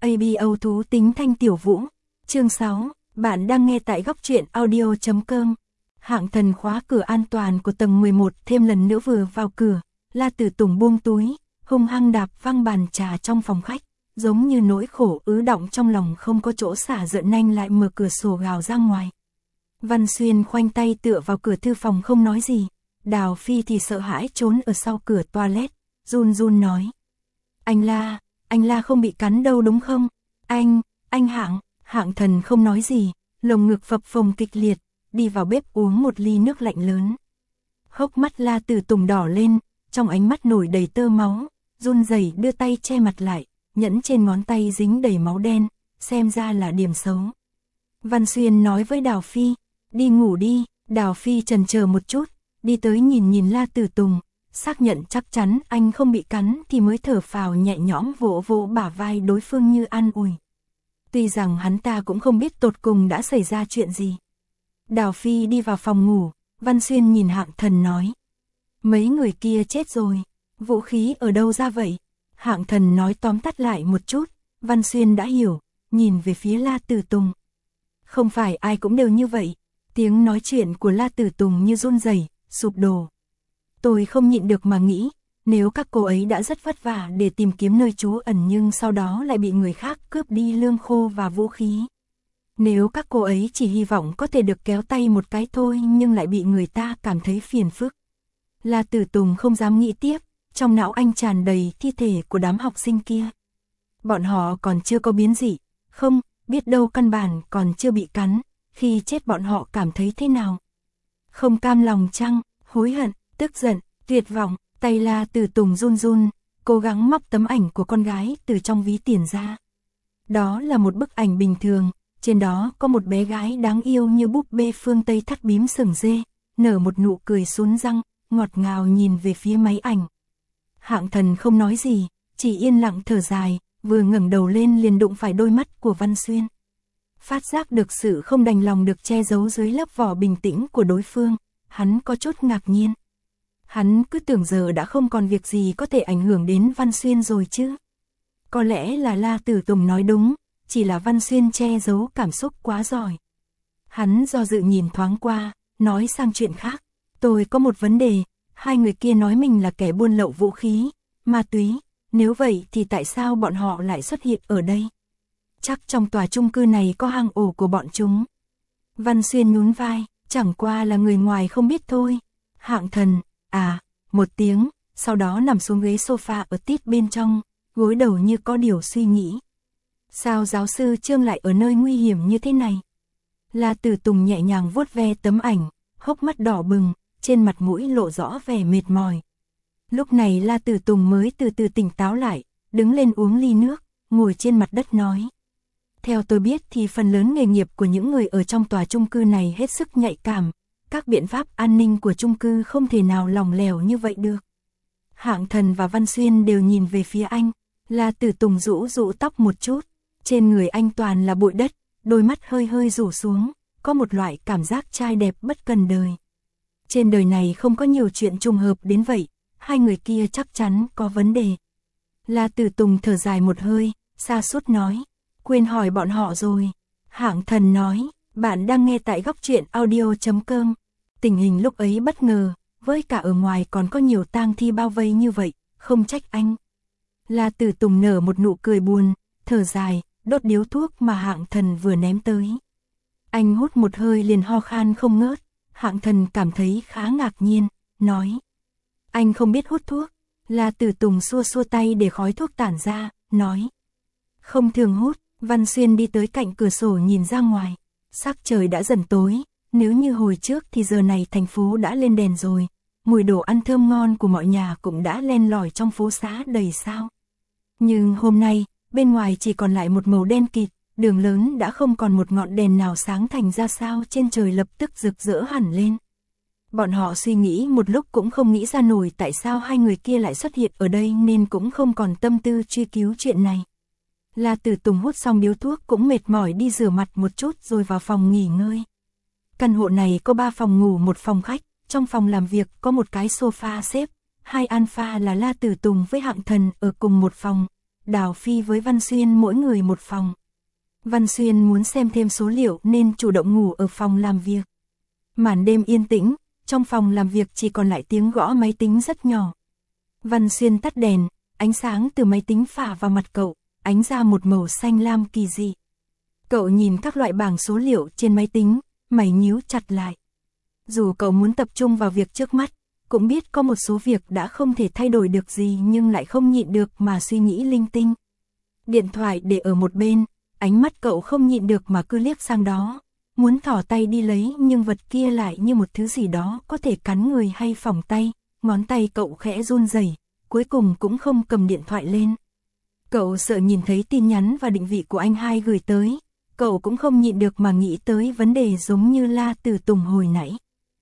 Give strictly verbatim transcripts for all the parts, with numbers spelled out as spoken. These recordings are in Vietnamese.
a bê o thú tính thanh tiểu vũ. Chương sáu, bạn đang nghe tại góc truyện audio chấm com. Hạng Thần khóa cửa an toàn của tầng mười một thêm lần nữa vừa vào cửa, La Tử Tùng buông túi, hung hăng đạp văng bàn trà trong phòng khách, giống như nỗi khổ ứ đọng trong lòng không có chỗ xả giận nhanh lại mở cửa sổ gào ra ngoài. Văn Xuyên khoanh tay tựa vào cửa thư phòng không nói gì, Đào Phi thì sợ hãi trốn ở sau cửa toilet, run run nói. Anh La, anh La không bị cắn đâu đúng không? Anh, anh Hạng, Hạng Thần không nói gì, lồng ngực phập phồng kịch liệt, đi vào bếp uống một ly nước lạnh lớn. Hốc mắt La Tử Tùng đỏ lên, trong ánh mắt nổi đầy tơ máu, run rẩy đưa tay che mặt lại, nhẫn trên ngón tay dính đầy máu đen, xem ra là điểm xấu. Văn Xuyên nói với Đào Phi, đi ngủ đi. Đào Phi chần chờ một chút, đi tới nhìn nhìn La Tử Tùng, xác nhận chắc chắn anh không bị cắn thì mới thở phào nhẹ nhõm vỗ vỗ bả vai đối phương như an ủi. Tuy rằng hắn ta cũng không biết tột cùng đã xảy ra chuyện gì. Đào Phi đi vào phòng ngủ, Văn Xuyên nhìn Hạng Thần nói. Mấy người kia chết rồi, vũ khí ở đâu ra vậy? Hạng Thần nói tóm tắt lại một chút, Văn Xuyên đã hiểu, nhìn về phía La Tử Tùng. Không phải ai cũng đều như vậy, tiếng nói chuyện của La Tử Tùng như run rẩy, sụp đổ. Tôi không nhịn được mà nghĩ, nếu các cô ấy đã rất vất vả để tìm kiếm nơi trú ẩn nhưng sau đó lại bị người khác cướp đi lương khô và vũ khí. Nếu các cô ấy chỉ hy vọng có thể được kéo tay một cái thôi nhưng lại bị người ta cảm thấy phiền phức. La Tử Tùng không dám nghĩ tiếp, trong não anh tràn đầy thi thể của đám học sinh kia. Bọn họ còn chưa có biến dị, không, biết đâu căn bản còn chưa bị cắn, khi chết bọn họ cảm thấy thế nào? Không cam lòng chăng, hối hận, tức giận, tuyệt vọng, tay La Tử Tùng run run, cố gắng móc tấm ảnh của con gái từ trong ví tiền ra. Đó là một bức ảnh bình thường, trên đó có một bé gái đáng yêu như búp bê phương Tây thắt bím sừng dê, nở một nụ cười sún răng, ngọt ngào nhìn về phía máy ảnh. Hạng Thần không nói gì, chỉ yên lặng thở dài, vừa ngẩng đầu lên liền đụng phải đôi mắt của Văn Xuyên. Phát giác được sự không đành lòng được che giấu dưới lớp vỏ bình tĩnh của đối phương, hắn có chút ngạc nhiên. Hắn cứ tưởng giờ đã không còn việc gì có thể ảnh hưởng đến Văn Xuyên rồi chứ. Có lẽ là La Tử Tùng nói đúng, chỉ là Văn Xuyên che giấu cảm xúc quá giỏi. Hắn do dự nhìn thoáng qua, nói sang chuyện khác. Tôi có một vấn đề, hai người kia nói mình là kẻ buôn lậu vũ khí, ma túy, nếu vậy thì tại sao bọn họ lại xuất hiện ở đây? Chắc trong tòa chung cư này có hang ổ của bọn chúng. Văn Xuyên nhún vai, chẳng qua là người ngoài không biết thôi. Hạng Thần, à, một tiếng, sau đó nằm xuống ghế sofa ở tít bên trong, gối đầu như có điều suy nghĩ. Sao giáo sư Trương lại ở nơi nguy hiểm như thế này? La Tử Tùng nhẹ nhàng vuốt ve tấm ảnh, hốc mắt đỏ bừng, trên mặt mũi lộ rõ vẻ mệt mỏi. Lúc này La Tử Tùng mới từ từ tỉnh táo lại, đứng lên uống ly nước, ngồi trên mặt đất nói. Theo tôi biết thì phần lớn nghề nghiệp của những người ở trong tòa chung cư này hết sức nhạy cảm, các biện pháp an ninh của chung cư không thể nào lỏng lẻo như vậy được. Hạng Thần và Văn Xuyên đều nhìn về phía anh, La Tử Tùng rũ rũ tóc một chút, trên người anh toàn là bụi đất, đôi mắt hơi hơi rủ xuống, có một loại cảm giác trai đẹp bất cần đời. Trên đời này không có nhiều chuyện trùng hợp đến vậy, hai người kia chắc chắn có vấn đề. La Tử Tùng thở dài một hơi, sa sút nói, quên hỏi bọn họ rồi. Hạng Thần nói, bạn đang nghe tại góc truyện audio chấm com. Tình hình lúc ấy bất ngờ, với cả ở ngoài còn có nhiều tang thi bao vây như vậy, không trách anh. La Tử Tùng nở một nụ cười buồn, thở dài, đốt điếu thuốc mà Hạng Thần vừa ném tới. Anh hút một hơi liền ho khan không ngớt, Hạng Thần cảm thấy khá ngạc nhiên, nói. Anh không biết hút thuốc. La Tử Tùng xua xua tay để khói thuốc tản ra, nói. Không thường hút. Văn Xuyên đi tới cạnh cửa sổ nhìn ra ngoài. Sắc trời đã dần tối, nếu như hồi trước thì giờ này thành phố đã lên đèn rồi. Mùi đồ ăn thơm ngon của mọi nhà cũng đã len lỏi trong phố xá đầy sao. Nhưng hôm nay, bên ngoài chỉ còn lại một màu đen kịt, đường lớn đã không còn một ngọn đèn nào sáng thành ra sao trên trời lập tức rực rỡ hẳn lên. Bọn họ suy nghĩ một lúc cũng không nghĩ ra nổi tại sao hai người kia lại xuất hiện ở đây nên cũng không còn tâm tư truy cứu chuyện này. La Tử Tùng hút xong điếu thuốc cũng mệt mỏi đi rửa mặt một chút rồi vào phòng nghỉ ngơi. Căn hộ này có ba phòng ngủ một phòng khách, trong phòng làm việc có một cái sofa xếp, hai alpha là La Tử Tùng với Hạng Thần ở cùng một phòng, Đào Phi với Văn Xuyên mỗi người một phòng. Văn Xuyên muốn xem thêm số liệu nên chủ động ngủ ở phòng làm việc. Màn đêm yên tĩnh, trong phòng làm việc chỉ còn lại tiếng gõ máy tính rất nhỏ. Văn Xuyên tắt đèn, ánh sáng từ máy tính phả vào mặt cậu, ánh ra một màu xanh lam kỳ dị. Cậu nhìn các loại bảng số liệu trên máy tính, mày nhíu chặt lại. Dù cậu muốn tập trung vào việc trước mắt, cũng biết có một số việc đã không thể thay đổi được gì nhưng lại không nhịn được mà suy nghĩ linh tinh. Điện thoại để ở một bên, ánh mắt cậu không nhịn được mà cứ liếc sang đó. Muốn thỏ tay đi lấy nhưng vật kia lại như một thứ gì đó có thể cắn người hay phỏng tay, ngón tay cậu khẽ run rẩy, cuối cùng cũng không cầm điện thoại lên. Cậu sợ nhìn thấy tin nhắn và định vị của anh hai gửi tới, cậu cũng không nhịn được mà nghĩ tới vấn đề giống như La Tử Tùng hồi nãy.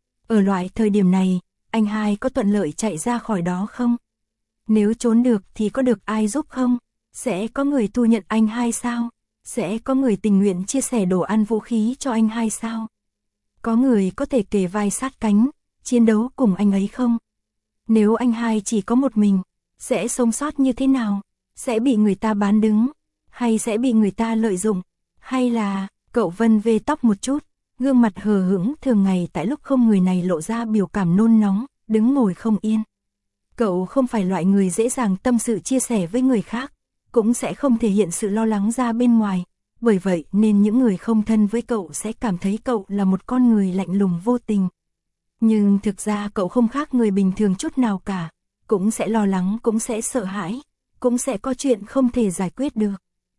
Ở loại thời điểm này, anh hai có thuận lợi chạy ra khỏi đó không? Nếu trốn được thì có được ai giúp không? Sẽ có người thu nhận anh hai sao? Sẽ có người tình nguyện chia sẻ đồ ăn vũ khí cho anh hai sao? Có người có thể kề vai sát cánh, chiến đấu cùng anh ấy không? Nếu anh hai chỉ có một mình, sẽ sống sót như thế nào? Sẽ bị người ta bán đứng? Hay sẽ bị người ta lợi dụng? Hay là, cậu vân vê tóc một chút, gương mặt hờ hững thường ngày tại lúc không người này lộ ra biểu cảm nôn nóng, đứng ngồi không yên. Cậu không phải loại người dễ dàng tâm sự chia sẻ với người khác, cũng sẽ không thể hiện sự lo lắng ra bên ngoài, bởi vậy nên những người không thân với cậu sẽ cảm thấy cậu là một con người lạnh lùng vô tình. Nhưng thực ra cậu không khác người bình thường chút nào cả, cũng sẽ lo lắng, cũng sẽ sợ hãi, cũng sẽ có chuyện không thể giải quyết được.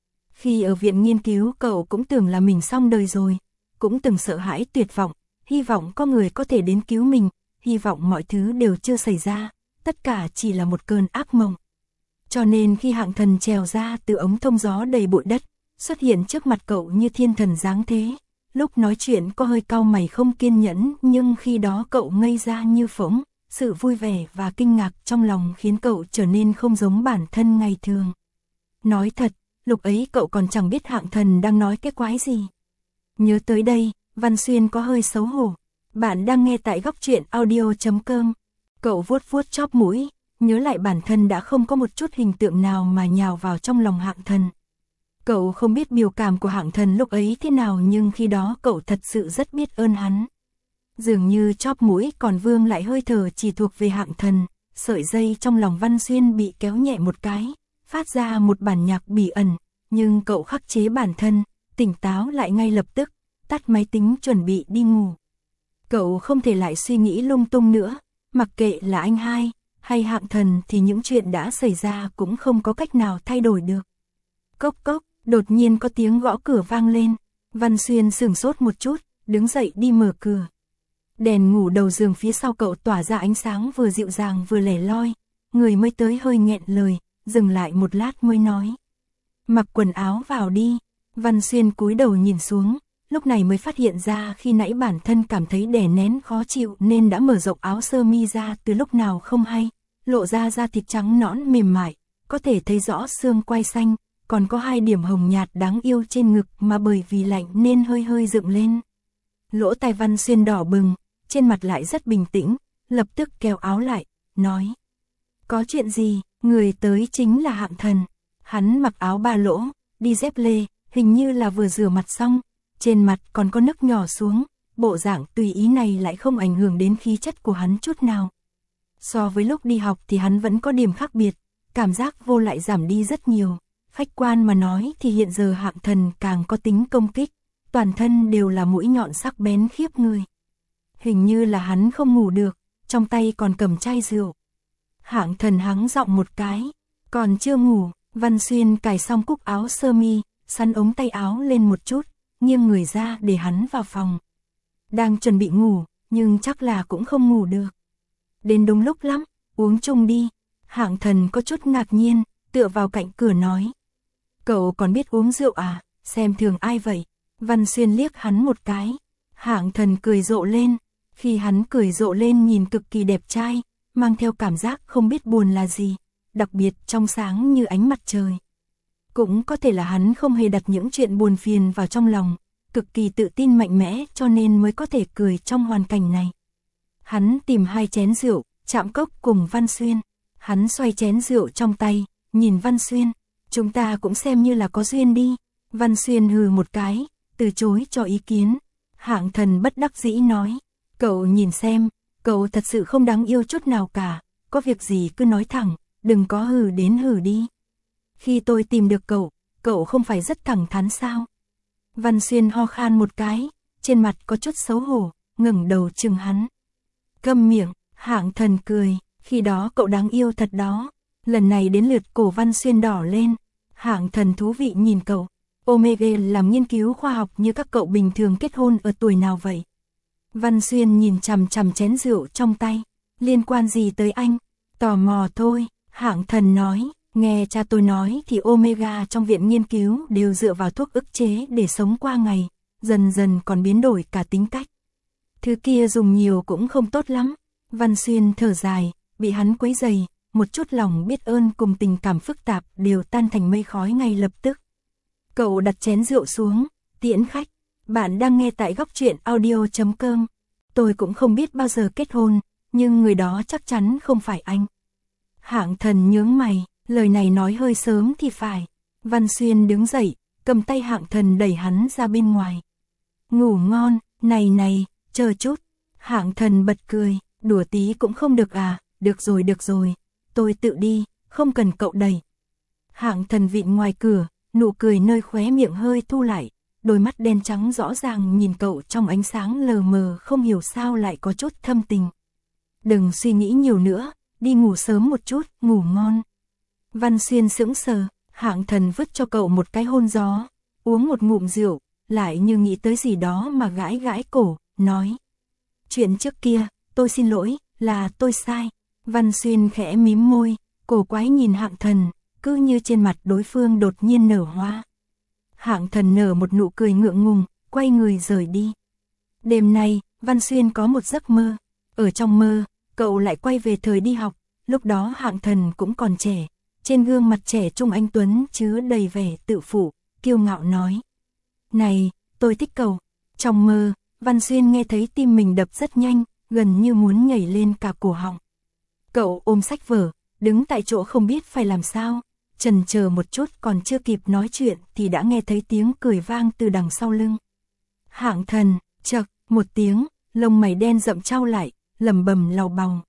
Khi ở viện nghiên cứu cậu cũng tưởng là mình xong đời rồi, cũng từng sợ hãi tuyệt vọng, hy vọng có người có thể đến cứu mình, hy vọng mọi thứ đều chưa xảy ra, tất cả chỉ là một cơn ác mộng. Cho nên khi Hạng Thần trèo ra từ ống thông gió đầy bụi đất, xuất hiện trước mặt cậu như thiên thần giáng thế, lúc nói chuyện có hơi cau mày không kiên nhẫn nhưng khi đó cậu ngây ra như phỗng, sự vui vẻ và kinh ngạc trong lòng khiến cậu trở nên không giống bản thân ngày thường. Nói thật, lúc ấy cậu còn chẳng biết Hạng Thần đang nói cái quái gì. Nhớ tới đây, Văn Xuyên có hơi xấu hổ. Bạn đang nghe tại góc truyện audio chấm com. Cậu vuốt vuốt chóp mũi, nhớ lại bản thân đã không có một chút hình tượng nào mà nhào vào trong lòng Hạng Thần. Cậu không biết biểu cảm của Hạng Thần lúc ấy thế nào nhưng khi đó cậu thật sự rất biết ơn hắn. Dường như chóp mũi còn vương lại hơi thở chỉ thuộc về Hạng Thần, sợi dây trong lòng Văn Xuyên bị kéo nhẹ một cái, phát ra một bản nhạc bỉ ẩn, nhưng cậu khắc chế bản thân, tỉnh táo lại ngay lập tức, tắt máy tính chuẩn bị đi ngủ. Cậu không thể lại suy nghĩ lung tung nữa, mặc kệ là anh hai hay Hạng Thần thì những chuyện đã xảy ra cũng không có cách nào thay đổi được. Cốc cốc, đột nhiên có tiếng gõ cửa vang lên, Văn Xuyên sửng sốt một chút, đứng dậy đi mở cửa. Đèn ngủ đầu giường phía sau cậu tỏa ra ánh sáng vừa dịu dàng vừa lẻ loi, người mới tới hơi nghẹn lời, dừng lại một lát mới nói. Mặc quần áo vào đi. Văn Xuyên cúi đầu nhìn xuống, lúc này mới phát hiện ra khi nãy bản thân cảm thấy đè nén khó chịu nên đã mở rộng áo sơ mi ra từ lúc nào không hay, lộ ra da thịt trắng nõn mềm mại, có thể thấy rõ xương quai xanh, còn có hai điểm hồng nhạt đáng yêu trên ngực mà bởi vì lạnh nên hơi hơi dựng lên. Lỗ tai Văn Xuyên đỏ bừng, trên mặt lại rất bình tĩnh, lập tức kéo áo lại, nói. Có chuyện gì, người tới chính là Hạng Thần. Hắn mặc áo ba lỗ, đi dép lê, hình như là vừa rửa mặt xong, trên mặt còn có nước nhỏ xuống, bộ dạng tùy ý này lại không ảnh hưởng đến khí chất của hắn chút nào. So với lúc đi học thì hắn vẫn có điểm khác biệt, cảm giác vô lại giảm đi rất nhiều. Khách quan mà nói thì hiện giờ Hạng Thần càng có tính công kích, toàn thân đều là mũi nhọn sắc bén khiếp người. Hình như là hắn không ngủ được, trong tay còn cầm chai rượu. Hạng Thần hắng giọng một cái, còn chưa ngủ. Văn Xuyên cài xong cúc áo sơ mi, sắn ống tay áo lên một chút, nghiêng người ra để hắn vào phòng. Đang chuẩn bị ngủ, nhưng chắc là cũng không ngủ được. Đến đúng lúc lắm, uống chung đi. Hạng Thần có chút ngạc nhiên, tựa vào cạnh cửa nói. Cậu còn biết uống rượu à, xem thường ai vậy? Văn Xuyên liếc hắn một cái. Hạng Thần cười rộ lên, khi hắn cười rộ lên nhìn cực kỳ đẹp trai, mang theo cảm giác không biết buồn là gì, đặc biệt trong sáng như ánh mặt trời. Cũng có thể là hắn không hề đặt những chuyện buồn phiền vào trong lòng, cực kỳ tự tin mạnh mẽ cho nên mới có thể cười trong hoàn cảnh này. Hắn tìm hai chén rượu, chạm cốc cùng Văn Xuyên. Hắn xoay chén rượu trong tay, nhìn Văn Xuyên. Chúng ta cũng xem như là có duyên đi. Văn Xuyên hừ một cái, từ chối cho ý kiến. Hạng Thần bất đắc dĩ nói, cậu nhìn xem, cậu thật sự không đáng yêu chút nào cả, có việc gì cứ nói thẳng, đừng có hừ đến hừ đi. Khi tôi tìm được cậu, cậu không phải rất thẳng thắn sao? Văn Xuyên ho khan một cái, trên mặt có chút xấu hổ, ngẩng đầu chừng hắn. Câm miệng, Hạng Thần cười, khi đó cậu đáng yêu thật đó. Lần này đến lượt cổ Văn Xuyên đỏ lên. Hạng Thần thú vị nhìn cậu. Omega làm nghiên cứu khoa học như các cậu bình thường kết hôn ở tuổi nào vậy? Văn Xuyên nhìn chằm chằm chén rượu trong tay. Liên quan gì tới anh? Tò mò thôi, Hạng Thần nói. Nghe cha tôi nói thì Omega trong viện nghiên cứu đều dựa vào thuốc ức chế để sống qua ngày. Dần dần còn biến đổi cả tính cách. Thứ kia dùng nhiều cũng không tốt lắm. Văn Xuyên thở dài, bị hắn quấy rầy, một chút lòng biết ơn cùng tình cảm phức tạp đều tan thành mây khói ngay lập tức. Cậu đặt chén rượu xuống, tiễn khách. Bạn đang nghe tại góc truyện audio chấm com. Tôi cũng không biết bao giờ kết hôn, nhưng người đó chắc chắn không phải anh. Hạng Thần nhướng mày, lời này nói hơi sớm thì phải. Văn Xuyên đứng dậy, cầm tay Hạng Thần đẩy hắn ra bên ngoài. Ngủ ngon, này này, chờ chút. Hạng Thần bật cười, đùa tí cũng không được à, được rồi được rồi, tôi tự đi, không cần cậu đẩy. Hạng Thần vịn ngoài cửa, nụ cười nơi khóe miệng hơi thu lại, đôi mắt đen trắng rõ ràng nhìn cậu trong ánh sáng lờ mờ không hiểu sao lại có chút thâm tình. Đừng suy nghĩ nhiều nữa, đi ngủ sớm một chút, ngủ ngon. Văn Xuyên sững sờ, Hạng Thần vứt cho cậu một cái hôn gió, uống một ngụm rượu, lại như nghĩ tới gì đó mà gãi gãi cổ, nói. Chuyện trước kia, tôi xin lỗi, là tôi sai. Văn Xuyên khẽ mím môi, cổ quái nhìn Hạng Thần, cứ như trên mặt đối phương đột nhiên nở hoa. Hạng Thần nở một nụ cười ngượng ngùng, quay người rời đi. Đêm nay, Văn Xuyên có một giấc mơ. Ở trong mơ, cậu lại quay về thời đi học, lúc đó Hạng Thần cũng còn trẻ. Trên gương mặt trẻ trung anh tuấn chứa đầy vẻ tự phụ, kiêu ngạo nói. Này, tôi thích cậu. Trong mơ, Văn Xuyên nghe thấy tim mình đập rất nhanh, gần như muốn nhảy lên cả cổ họng. Cậu ôm sách vở, đứng tại chỗ không biết phải làm sao. Chần chờ một chút còn chưa kịp nói chuyện thì đã nghe thấy tiếng cười vang từ đằng sau lưng. Hạng Thần, chậc, một tiếng, lông mày đen rậm trao lại, lẩm bẩm lầu bầu.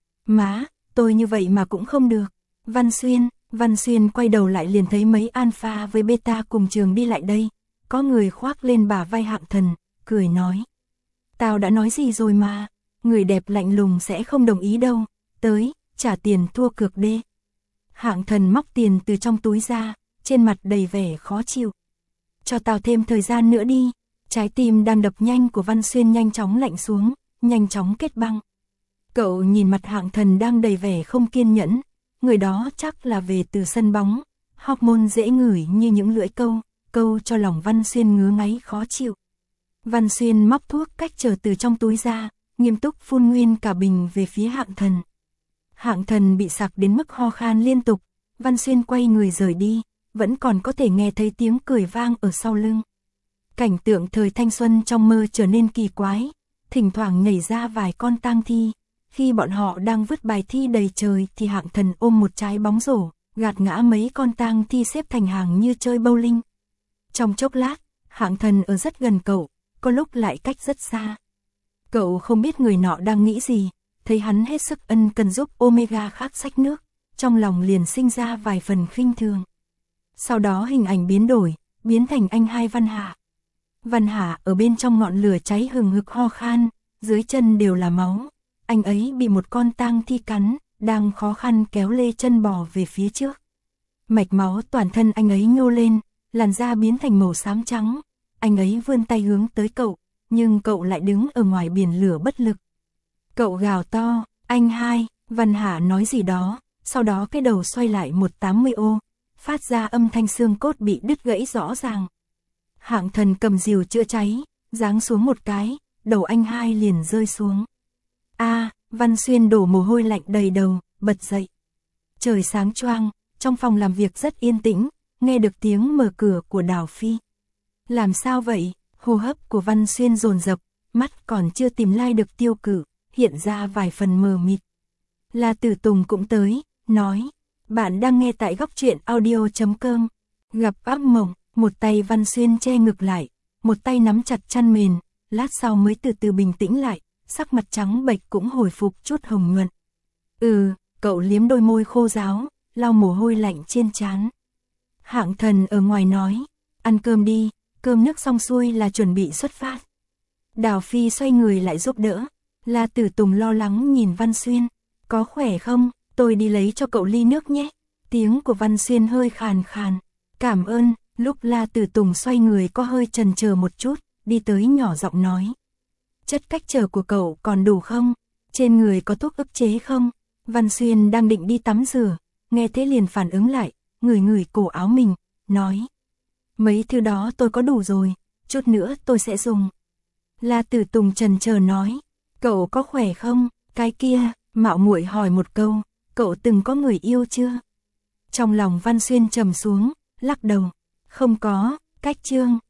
Má, tôi như vậy mà cũng không được. Văn Xuyên, Văn Xuyên quay đầu lại liền thấy mấy alpha với beta cùng trường đi lại đây. Có người khoác lên bả vai Hạng Thần, cười nói. Tao đã nói gì rồi mà, người đẹp lạnh lùng sẽ không đồng ý đâu, tới, trả tiền thua cược đê. Hạng Thần móc tiền từ trong túi ra, trên mặt đầy vẻ khó chịu. Cho tao thêm thời gian nữa đi, trái tim đang đập nhanh của Văn Xuyên nhanh chóng lạnh xuống, nhanh chóng kết băng. Cậu nhìn mặt Hạng Thần đang đầy vẻ không kiên nhẫn, người đó chắc là về từ sân bóng, hormone dễ ngửi như những lưỡi câu, câu cho lòng Văn Xuyên ngứa ngáy khó chịu. Văn Xuyên móc thuốc cách trở từ trong túi ra, nghiêm túc phun nguyên cả bình về phía Hạng Thần. Hạng Thần bị sặc đến mức ho khan liên tục, Văn Xuyên quay người rời đi, vẫn còn có thể nghe thấy tiếng cười vang ở sau lưng. Cảnh tượng thời thanh xuân trong mơ trở nên kỳ quái, thỉnh thoảng nhảy ra vài con tang thi. Khi bọn họ đang vứt bài thi đầy trời thì Hạng Thần ôm một trái bóng rổ, gạt ngã mấy con tang thi xếp thành hàng như chơi bowling. Trong chốc lát, Hạng Thần ở rất gần cậu, có lúc lại cách rất xa. Cậu không biết người nọ đang nghĩ gì, thấy hắn hết sức ân cần giúp Omega khắc sách nước, trong lòng liền sinh ra vài phần khinh thường. Sau đó hình ảnh biến đổi, biến thành anh hai Văn Hạ. Văn Hạ ở bên trong ngọn lửa cháy hừng hực ho khan, dưới chân đều là máu. Anh ấy bị một con tang thi cắn, đang khó khăn kéo lê chân bò về phía trước. Mạch máu toàn thân anh ấy nhô lên, làn da biến thành màu xám trắng. Anh ấy vươn tay hướng tới cậu, nhưng cậu lại đứng ở ngoài biển lửa bất lực. Cậu gào to, anh hai, Văn Hạ nói gì đó, sau đó cái đầu xoay lại một trăm tám mươi ô, phát ra âm thanh xương cốt bị đứt gãy rõ ràng. Hạng Thần cầm rìu chữa cháy, giáng xuống một cái, đầu anh hai liền rơi xuống. A, Văn Xuyên đổ mồ hôi lạnh đầy đầu, bật dậy. Trời sáng choang, trong phòng làm việc rất yên tĩnh, nghe được tiếng mở cửa của Đào Phi. Làm sao vậy? Hô hấp của Văn Xuyên dồn dập, mắt còn chưa tìm lai được Tiêu Cử, hiện ra vài phần mờ mịt. La Tử Tùng cũng tới, nói, Bạn đang nghe tại góc truyện audio.com. Gặp ác mộng, một tay Văn Xuyên che ngực lại, một tay nắm chặt chăn mền, lát sau mới từ từ bình tĩnh lại, sắc mặt trắng bệch cũng hồi phục chút hồng nhuận. Ừ, cậu liếm đôi môi khô ráo, lau mồ hôi lạnh trên trán. Hạng Thần ở ngoài nói, ăn cơm đi, cơm nước xong xuôi là chuẩn bị xuất phát. Đào Phi xoay người lại giúp đỡ, La Tử Tùng lo lắng nhìn Văn Xuyên, có khỏe không, tôi đi lấy cho cậu ly nước nhé. Tiếng của Văn Xuyên hơi khàn khàn, cảm ơn. Lúc La Tử Tùng xoay người có hơi chần chờ một chút, đi tới nhỏ giọng nói. Chất cách trở của cậu còn đủ không? Trên người có thuốc ức chế không? Văn Xuyên đang định đi tắm rửa, nghe thế liền phản ứng lại, ngửi ngửi cổ áo mình, nói. Mấy thứ đó tôi có đủ rồi, chút nữa tôi sẽ dùng. La Tử Tùng chần chờ nói. Cậu có khỏe không? Cái kia, mạo muội hỏi một câu, cậu từng có người yêu chưa? Trong lòng Văn Xuyên trầm xuống, lắc đầu. Không có, cách chương.